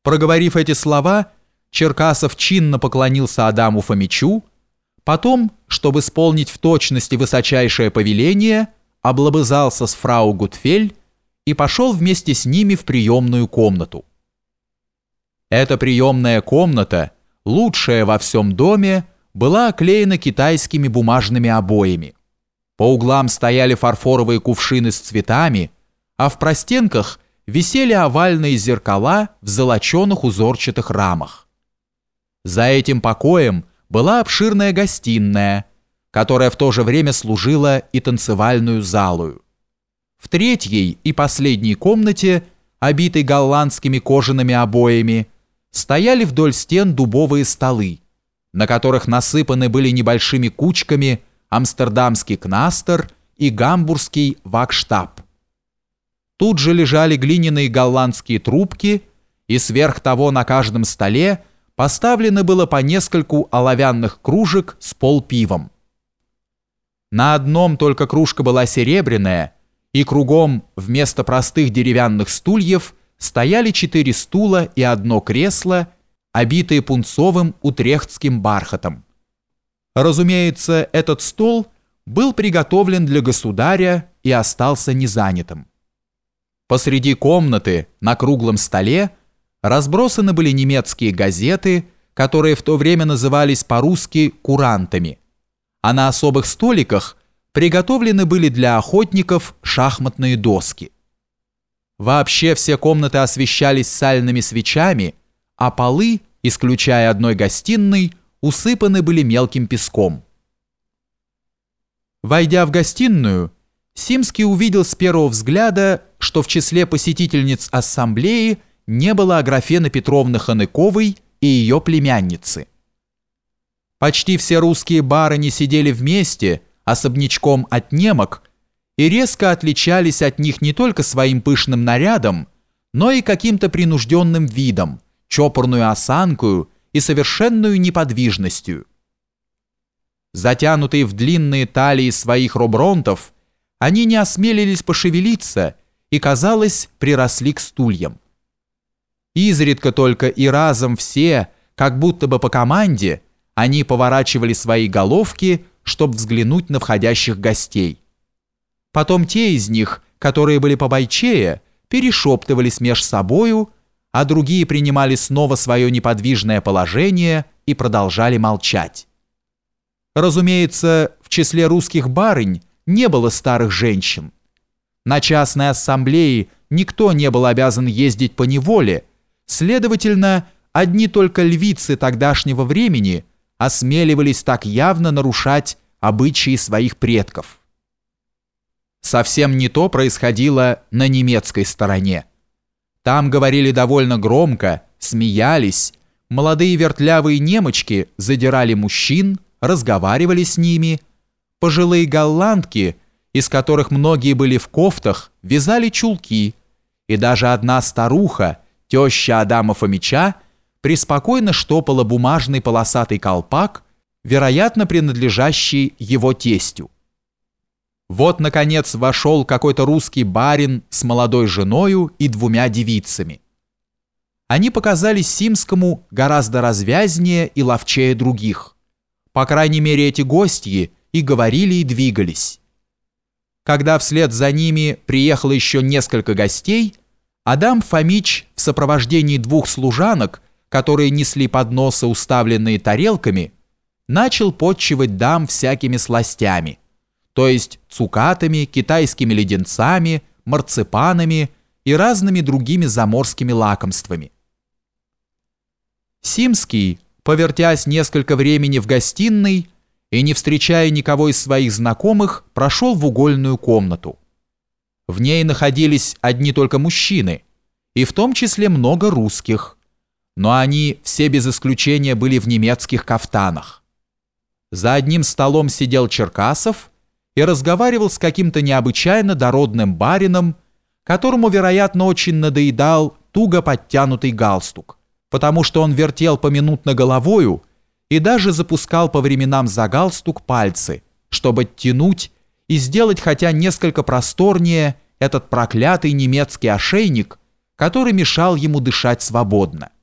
Проговорив эти слова, Черкасов чинно поклонился Адаму Фомичу, потом, чтобы исполнить в точности высочайшее повеление, облобызался с фрау Гутфель и пошел вместе с ними в приемную комнату. Эта приемная комната, лучшая во всем доме, была оклеена китайскими бумажными обоями. По углам стояли фарфоровые кувшины с цветами, а в простенках висели овальные зеркала в золоченых узорчатых рамах. За этим покоем была обширная гостиная, которая в то же время служила и танцевальную залою. В третьей и последней комнате, обитой голландскими кожаными обоями, стояли вдоль стен дубовые столы, на которых насыпаны были небольшими кучками амстердамский кнастер и гамбургский вакштаб. Тут же лежали глиняные голландские трубки, и сверх того на каждом столе поставлено было по нескольку оловянных кружек с полпивом. На одном только кружка была серебряная, и кругом вместо простых деревянных стульев стояли 4 стула и одно кресло, обитые пунцовым утрехтским бархатом. Разумеется, этот стол был приготовлен для государя и остался незанятым. Посреди комнаты, на круглом столе, разбросаны были немецкие газеты, которые в то время назывались по-русски «курантами», а на особых столиках приготовлены были для охотников шахматные доски. Вообще все комнаты освещались сальными свечами, а полы, исключая одной гостиной, усыпаны были мелким песком. Войдя в гостиную, Симский увидел с первого взгляда, что в числе посетительниц ассамблеи не было Аграфены Петровны Ханыковой и ее племянницы. Почти все русские барыни сидели вместе, особнячком от немок, и резко отличались от них не только своим пышным нарядом, но и каким-то принужденным видом, чопорную осанкою и совершенную неподвижностью. Затянутые в длинные талии своих робронтов, они не осмелились пошевелиться и, казалось, приросли к стульям. Изредка только и разом все, как будто бы по команде, они поворачивали свои головки, чтобы взглянуть на входящих гостей. Потом те из них, которые были побойчее, перешептывались меж собою, а другие принимали снова свое неподвижное положение и продолжали молчать. Разумеется, в числе русских барынь не было старых женщин. На частной ассамблее никто не был обязан ездить по неволе, следовательно, одни только львицы тогдашнего времени осмеливались так явно нарушать обычаи своих предков. Совсем не то происходило на немецкой стороне. Там говорили довольно громко, смеялись, молодые вертлявые немочки задирали мужчин, разговаривали с ними, пожилые голландки, из которых многие были в кофтах, вязали чулки, и даже одна старуха, теща Адама Фомича, преспокойно штопала бумажный полосатый колпак, вероятно, принадлежащий его тестю. Вот, наконец, вошел какой-то русский барин с молодой женою и 2 девицами. Они показались Симскому гораздо развязнее и ловчее других. По крайней мере, эти гостьи и говорили, и двигались. Когда вслед за ними приехало еще несколько гостей, Адам Фомич в сопровождении 2 служанок, которые несли подносы, уставленные тарелками, начал подчивать дам всякими сластями, то есть цукатами, китайскими леденцами, марципанами и разными другими заморскими лакомствами. Симский, повертясь несколько времени в гостиной и не встречая никого из своих знакомых, прошел в угольную комнату. В ней находились одни только мужчины, и в том числе много русских, но они все без исключения были в немецких кафтанах. За одним столом сидел Черкасов и разговаривал с каким-то необычайно дородным барином, которому, вероятно, очень надоедал туго подтянутый галстук, потому что он вертел поминутно головою и даже запускал по временам за галстук пальцы, чтобы оттянуть и сделать хотя несколько просторнее этот проклятый немецкий ошейник, который мешал ему дышать свободно.